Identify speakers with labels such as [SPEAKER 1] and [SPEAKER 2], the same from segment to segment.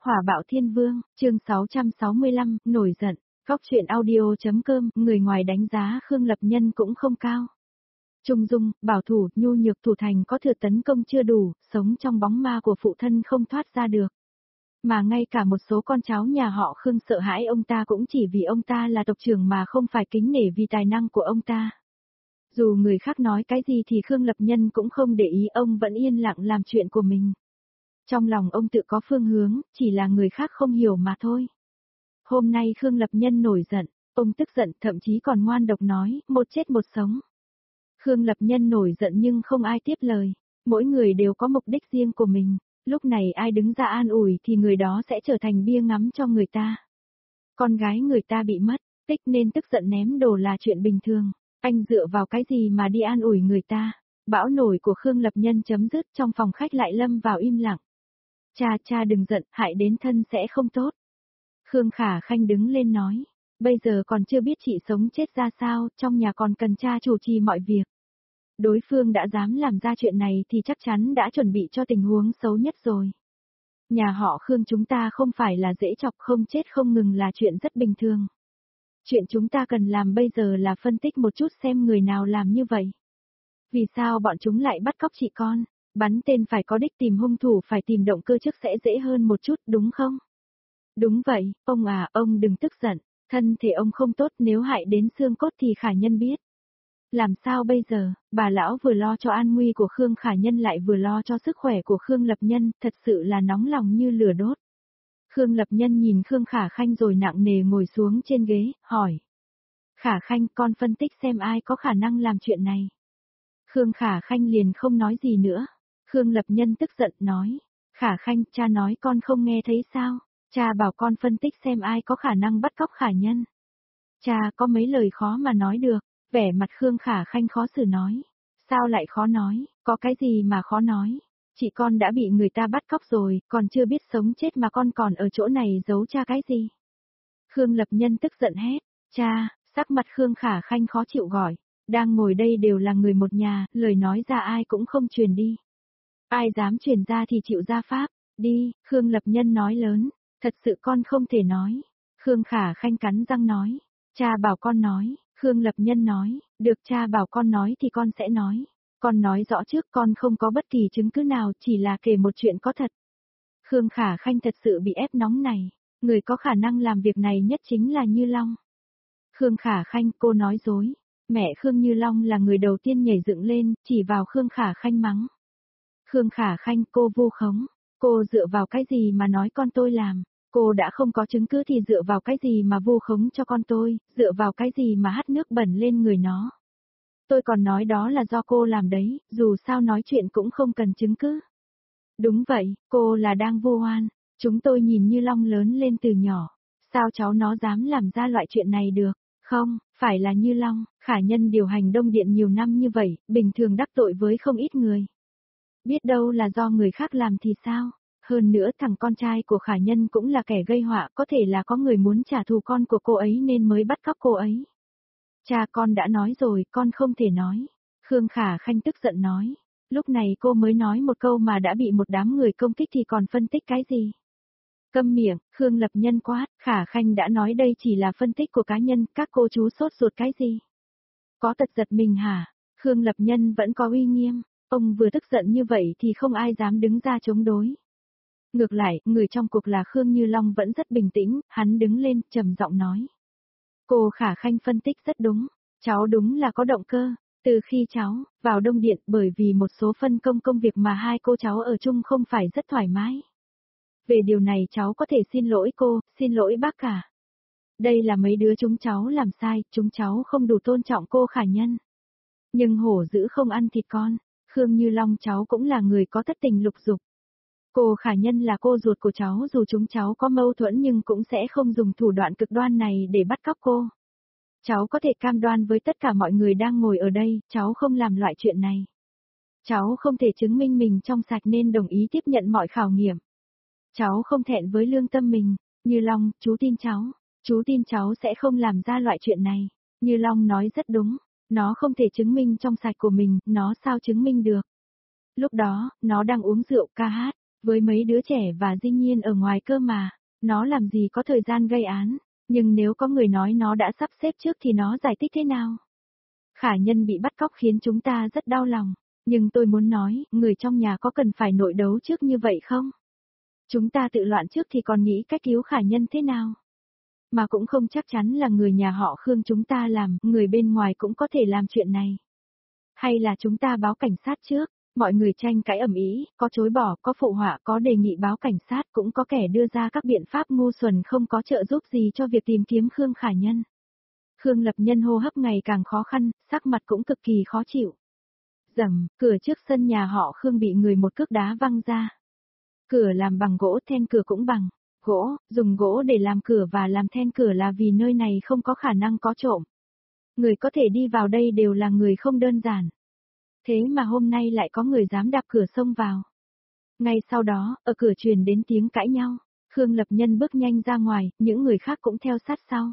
[SPEAKER 1] Hỏa bạo thiên vương, chương 665, nổi giận. Góc truyện audio.com, người ngoài đánh giá Khương Lập Nhân cũng không cao. Trung dung, bảo thủ, nhu nhược thủ thành có thừa tấn công chưa đủ, sống trong bóng ma của phụ thân không thoát ra được. Mà ngay cả một số con cháu nhà họ Khương sợ hãi ông ta cũng chỉ vì ông ta là tộc trưởng mà không phải kính nể vì tài năng của ông ta. Dù người khác nói cái gì thì Khương Lập Nhân cũng không để ý, ông vẫn yên lặng làm chuyện của mình. Trong lòng ông tự có phương hướng, chỉ là người khác không hiểu mà thôi. Hôm nay Khương Lập Nhân nổi giận, ông tức giận thậm chí còn ngoan độc nói, một chết một sống. Khương Lập Nhân nổi giận nhưng không ai tiếp lời, mỗi người đều có mục đích riêng của mình, lúc này ai đứng ra an ủi thì người đó sẽ trở thành bia ngắm cho người ta. Con gái người ta bị mất, tích nên tức giận ném đồ là chuyện bình thường, anh dựa vào cái gì mà đi an ủi người ta. Bão nổi của Khương Lập Nhân chấm dứt, trong phòng khách lại lâm vào im lặng. Cha đừng giận, hại đến thân sẽ không tốt. Khương Khả Khanh đứng lên nói, bây giờ còn chưa biết chị sống chết ra sao, trong nhà còn cần cha chủ trì mọi việc. Đối phương đã dám làm ra chuyện này thì chắc chắn đã chuẩn bị cho tình huống xấu nhất rồi. Nhà họ Khương chúng ta không phải là dễ chọc, không chết không ngừng là chuyện rất bình thường. Chuyện chúng ta cần làm bây giờ là phân tích một chút xem người nào làm như vậy. Vì sao bọn chúng lại bắt cóc chị con? Bắn tên phải có đích, tìm hung thủ phải tìm động cơ trước sẽ dễ hơn một chút, đúng không? Đúng vậy, ông à, ông đừng tức giận, thân thể ông không tốt, nếu hại đến xương cốt thì Khả Nhân biết. Làm sao bây giờ, bà lão vừa lo cho an nguy của Khương Khả Nhân lại vừa lo cho sức khỏe của Khương Lập Nhân, thật sự là nóng lòng như lửa đốt. Khương Lập Nhân nhìn Khương Khả Khanh rồi nặng nề ngồi xuống trên ghế, hỏi. Khả Khanh, con phân tích xem ai có khả năng làm chuyện này. Khương Khả Khanh liền không nói gì nữa. Khương Lập Nhân tức giận nói. Khả Khanh, cha nói con không nghe thấy sao? Cha bảo con phân tích xem ai có khả năng bắt cóc Khả Nhân. Cha có mấy lời khó mà nói được. Vẻ mặt Khương Khả Khanh khó xử nói. Sao lại khó nói, có cái gì mà khó nói? Chị con đã bị người ta bắt cóc rồi, còn chưa biết sống chết mà con còn ở chỗ này giấu cha cái gì? Khương Lập Nhân tức giận hét. Cha, sắc mặt Khương Khả Khanh khó chịu gọi. Đang ngồi đây đều là người một nhà, lời nói ra ai cũng không truyền đi. Ai dám truyền ra thì chịu ra pháp. Đi, Khương Lập Nhân nói lớn. Thật sự con không thể nói. Khương Khả Khanh cắn răng nói. Cha bảo con nói. Khương Lập Nhân nói. Được, cha bảo con nói thì con sẽ nói. Con nói rõ trước, con không có bất kỳ chứng cứ nào, chỉ là kể một chuyện có thật. Khương Khả Khanh thật sự bị ép nóng này. Người có khả năng làm việc này nhất chính là Như Long. Khương Khả Khanh, cô nói dối. Mẹ Khương Như Long là người đầu tiên nhảy dựng lên, chỉ vào Khương Khả Khanh mắng. Khương Khả Khanh, cô vu khống. Cô dựa vào cái gì mà nói con tôi làm? Cô đã không có chứng cứ thì dựa vào cái gì mà vu khống cho con tôi, dựa vào cái gì mà hắt nước bẩn lên người nó? Tôi còn nói đó là do cô làm đấy, dù sao nói chuyện cũng không cần chứng cứ. Đúng vậy, cô là đang vu oan. Chúng tôi nhìn Như Long lớn lên từ nhỏ. Sao cháu nó dám làm ra loại chuyện này được? Không, phải là Như Long, Khả Nhân điều hành Đông Điện nhiều năm như vậy, bình thường đắc tội với không ít người. Biết đâu là do người khác làm thì sao? Hơn nữa thằng con trai của Khả Nhân cũng là kẻ gây họa, có thể là có người muốn trả thù con của cô ấy nên mới bắt cóc cô ấy. Cha, con đã nói rồi, con không thể nói. Khương Khả Khanh tức giận nói. Lúc này cô mới nói một câu mà đã bị một đám người công kích thì còn phân tích cái gì? Câm miệng, Khương Lập Nhân quát, Khả Khanh đã nói đây chỉ là phân tích của cá nhân, các cô chú sốt ruột cái gì? Có tật giật mình hả? Khương Lập Nhân vẫn có uy nghiêm, ông vừa tức giận như vậy thì không ai dám đứng ra chống đối. Ngược lại, người trong cuộc là Khương Như Long vẫn rất bình tĩnh, hắn đứng lên, trầm giọng nói. Cô Khả Khanh phân tích rất đúng, cháu đúng là có động cơ. Từ khi cháu vào Đông Điện bởi vì một số phân công công việc mà hai cô cháu ở chung không phải rất thoải mái. Về điều này cháu có thể xin lỗi cô, xin lỗi bác cả. Đây là mấy đứa chúng cháu làm sai, chúng cháu không đủ tôn trọng cô Khả Nhân. Nhưng hổ dữ không ăn thịt con, Khương Như Long cháu cũng là người có thất tình lục dục. Cô Khả Nhân là cô ruột của cháu, dù chúng cháu có mâu thuẫn nhưng cũng sẽ không dùng thủ đoạn cực đoan này để bắt cóc cô. Cháu có thể cam đoan với tất cả mọi người đang ngồi ở đây, cháu không làm loại chuyện này. Cháu không thể chứng minh mình trong sạch nên đồng ý tiếp nhận mọi khảo nghiệm. Cháu không thẹn với lương tâm mình. Như Long, chú tin cháu sẽ không làm ra loại chuyện này. Như Long nói rất đúng, nó không thể chứng minh trong sạch của mình, nó sao chứng minh được. Lúc đó, nó đang uống rượu ca hát, Với mấy đứa trẻ và Dinh Nhiên ở ngoài cơ mà, nó làm gì có thời gian gây án, nhưng nếu có người nói nó đã sắp xếp trước thì nó giải thích thế nào? Khả Nhân bị bắt cóc khiến chúng ta rất đau lòng, nhưng tôi muốn nói, người trong nhà có cần phải nội đấu trước như vậy không? Chúng ta tự loạn trước thì còn nghĩ cách cứu Khả Nhân thế nào? Mà cũng không chắc chắn là người nhà họ Khương chúng ta làm, người bên ngoài cũng có thể làm chuyện này. Hay là chúng ta báo cảnh sát trước? Mọi người tranh cãi ầm ĩ, có chối bỏ, có phụ họa, có đề nghị báo cảnh sát, cũng có kẻ đưa ra các biện pháp ngu xuẩn không có trợ giúp gì cho việc tìm kiếm Khương Khả Nhân. Khương Lập Nhân hô hấp ngày càng khó khăn, sắc mặt cũng cực kỳ khó chịu. Rầm, cửa trước sân nhà họ Khương bị người một cước đá văng ra. Cửa làm bằng gỗ, then cửa cũng bằng gỗ, dùng gỗ để làm cửa và làm then cửa là vì nơi này không có khả năng có trộm. Người có thể đi vào đây đều là người không đơn giản. Thế mà hôm nay lại có người dám đạp cửa xông vào. Ngay sau đó, ở cửa truyền đến tiếng cãi nhau. Khương Lập Nhân bước nhanh ra ngoài, những người khác cũng theo sát sau.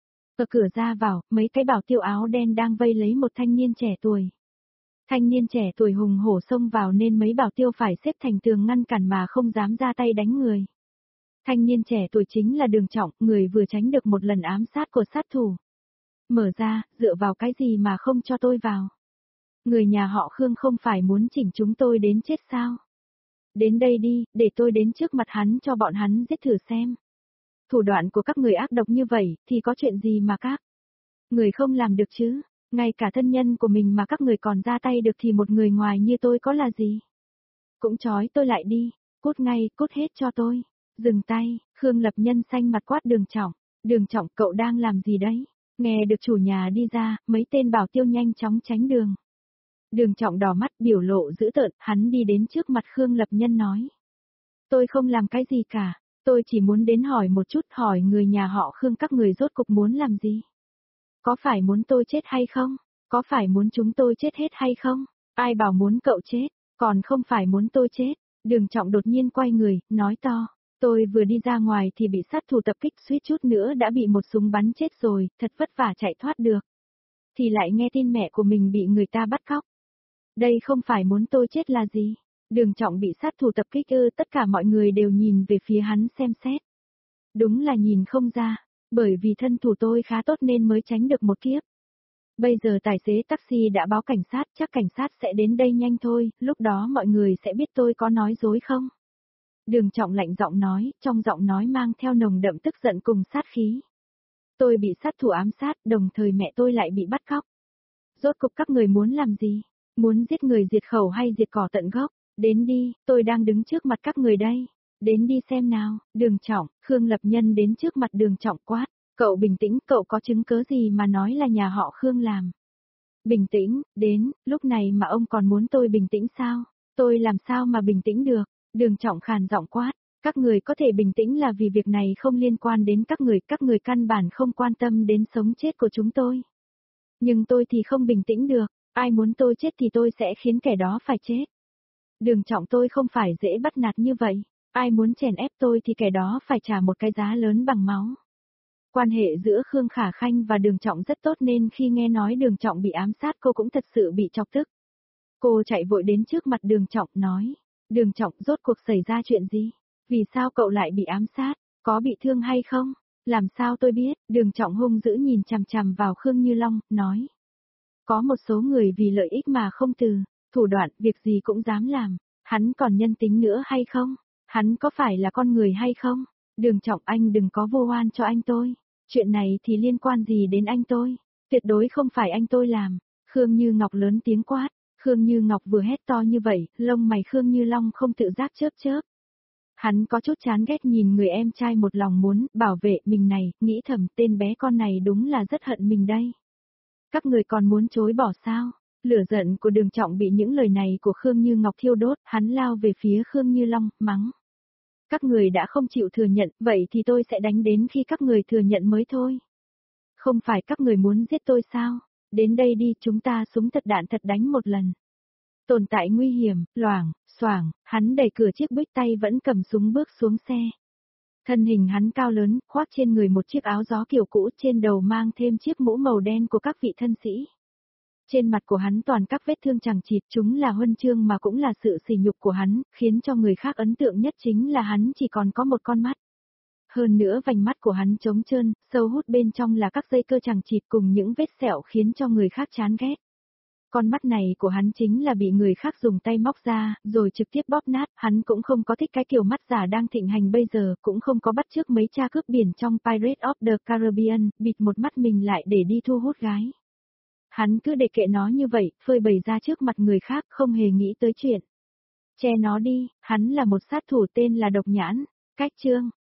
[SPEAKER 1] Ở cửa ra vào, mấy cái bảo tiêu áo đen đang vây lấy một thanh niên trẻ tuổi. Thanh niên trẻ tuổi hùng hổ xông vào nên mấy bảo tiêu phải xếp thành tường ngăn cản mà không dám ra tay đánh người. Thanh niên trẻ tuổi chính là Đường Trọng, người vừa tránh được một lần ám sát của sát thủ. Mở ra, dựa vào cái gì mà không cho tôi vào? Người nhà họ Khương không phải muốn chỉnh chúng tôi đến chết sao? Đến đây đi, để tôi đến trước mặt hắn cho bọn hắn giết thử xem. Thủ đoạn của các người ác độc như vậy, thì có chuyện gì mà các người không làm được chứ? Ngay cả thân nhân của mình mà các người còn ra tay được thì một người ngoài như tôi có là gì? Cũng trói tôi lại đi, cút ngay, cút hết cho tôi. Dừng tay, Khương Lập Nhân xanh mặt quát Đường Trọng. Đường Trọng, cậu đang làm gì đấy? Nghe được chủ nhà đi ra, mấy tên bảo tiêu nhanh chóng tránh đường. Đường Trọng đỏ mắt biểu lộ dữ tợn, hắn đi đến trước mặt Khương Lập Nhân nói. Tôi không làm cái gì cả, tôi chỉ muốn đến hỏi một chút, hỏi người nhà họ Khương các người rốt cục muốn làm gì? Có phải muốn tôi chết hay không? Có phải muốn chúng tôi chết hết hay không? Ai bảo muốn cậu chết, còn không phải muốn tôi chết. Đường Trọng đột nhiên quay người, nói to. Tôi vừa đi ra ngoài thì bị sát thủ tập kích, suýt chút nữa đã bị một súng bắn chết rồi, thật vất vả chạy thoát được. Thì lại nghe tin mẹ của mình bị người ta bắt cóc. Đây không phải muốn tôi chết là gì? Đường Trọng bị sát thủ tập kích ư? Tất cả mọi người đều nhìn về phía hắn xem xét. Đúng là nhìn không ra, bởi vì thân thủ tôi khá tốt nên mới tránh được một kiếp. Bây giờ tài xế taxi đã báo cảnh sát, chắc cảnh sát sẽ đến đây nhanh thôi, lúc đó mọi người sẽ biết tôi có nói dối không? Đường Trọng lạnh giọng nói, trong giọng nói mang theo nồng đậm tức giận cùng sát khí. Tôi bị sát thủ ám sát, đồng thời mẹ tôi lại bị bắt cóc. Rốt cục các người muốn làm gì? Muốn giết người diệt khẩu hay diệt cỏ tận gốc? Đến đi, tôi đang đứng trước mặt các người đây. Đến đi xem nào. Đường Trọng, Khương Lập Nhân đến trước mặt Đường Trọng quát. Cậu bình tĩnh, cậu có chứng cớ gì mà nói là nhà họ Khương làm? Bình tĩnh, đến, lúc này mà ông còn muốn tôi bình tĩnh sao? Tôi làm sao mà bình tĩnh được? Đường Trọng khàn giọng quát. Các người có thể bình tĩnh là vì việc này không liên quan đến các người căn bản không quan tâm đến sống chết của chúng tôi. Nhưng tôi thì không bình tĩnh được, ai muốn tôi chết thì tôi sẽ khiến kẻ đó phải chết. Đường Trọng, tôi không phải dễ bắt nạt như vậy, ai muốn chèn ép tôi thì kẻ đó phải trả một cái giá lớn bằng máu. Quan hệ giữa Khương Khả Khanh và Đường Trọng rất tốt nên khi nghe nói Đường Trọng bị ám sát cô cũng thật sự bị chọc tức. Cô chạy vội đến trước mặt Đường Trọng nói, Đường Trọng, rốt cuộc xảy ra chuyện gì? Vì sao cậu lại bị ám sát? Có bị thương hay không? Làm sao tôi biết? Đường Trọng hung dữ nhìn chằm chằm vào Khương Như Long, nói. Có một số người vì lợi ích mà không từ, thủ đoạn, việc gì cũng dám làm. Hắn còn nhân tính nữa hay không? Hắn có phải là con người hay không? Đường Trọng, anh đừng có vô oan cho anh tôi. Chuyện này thì liên quan gì đến anh tôi? Tuyệt đối không phải anh tôi làm. Khương Như Ngọc lớn tiếng quát. Khương Như Ngọc vừa hét to như vậy, lông mày Khương Như Long không tự giác chớp chớp. Hắn có chút chán ghét nhìn người em trai một lòng muốn bảo vệ mình này, nghĩ thầm tên bé con này đúng là rất hận mình đây. Các người còn muốn chối bỏ sao? Lửa giận của Đường Trọng bị những lời này của Khương Như Ngọc thiêu đốt, hắn lao về phía Khương Như Long, mắng. Các người đã không chịu thừa nhận, vậy thì tôi sẽ đánh đến khi các người thừa nhận mới thôi. Không phải các người muốn giết tôi sao? Đến đây đi, chúng ta súng thật đạn thật đánh một lần. Tồn tại nguy hiểm, loảng, xoảng, hắn đẩy cửa chiếc buýt tay vẫn cầm súng bước xuống xe. Thân hình hắn cao lớn, khoác trên người một chiếc áo gió kiểu cũ, trên đầu mang thêm chiếc mũ màu đen của các vị thân sĩ. Trên mặt của hắn toàn các vết thương chằng chịt, chúng là huân chương mà cũng là sự sỉ nhục của hắn, khiến cho người khác ấn tượng nhất chính là hắn chỉ còn có một con mắt. Hơn nữa vành mắt của hắn trống trơn, sâu hút bên trong là các dây cơ chằng chịt cùng những vết sẹo khiến cho người khác chán ghét. Con mắt này của hắn chính là bị người khác dùng tay móc ra, rồi trực tiếp bóp nát, hắn cũng không có thích cái kiểu mắt giả đang thịnh hành bây giờ, cũng không có bắt chước mấy cha cướp biển trong Pirates of the Caribbean, bịt một mắt mình lại để đi thu hút gái. Hắn cứ để kệ nó như vậy, phơi bày ra trước mặt người khác, không hề nghĩ tới chuyện che nó đi, hắn là một sát thủ tên là Độc Nhãn. Cách chương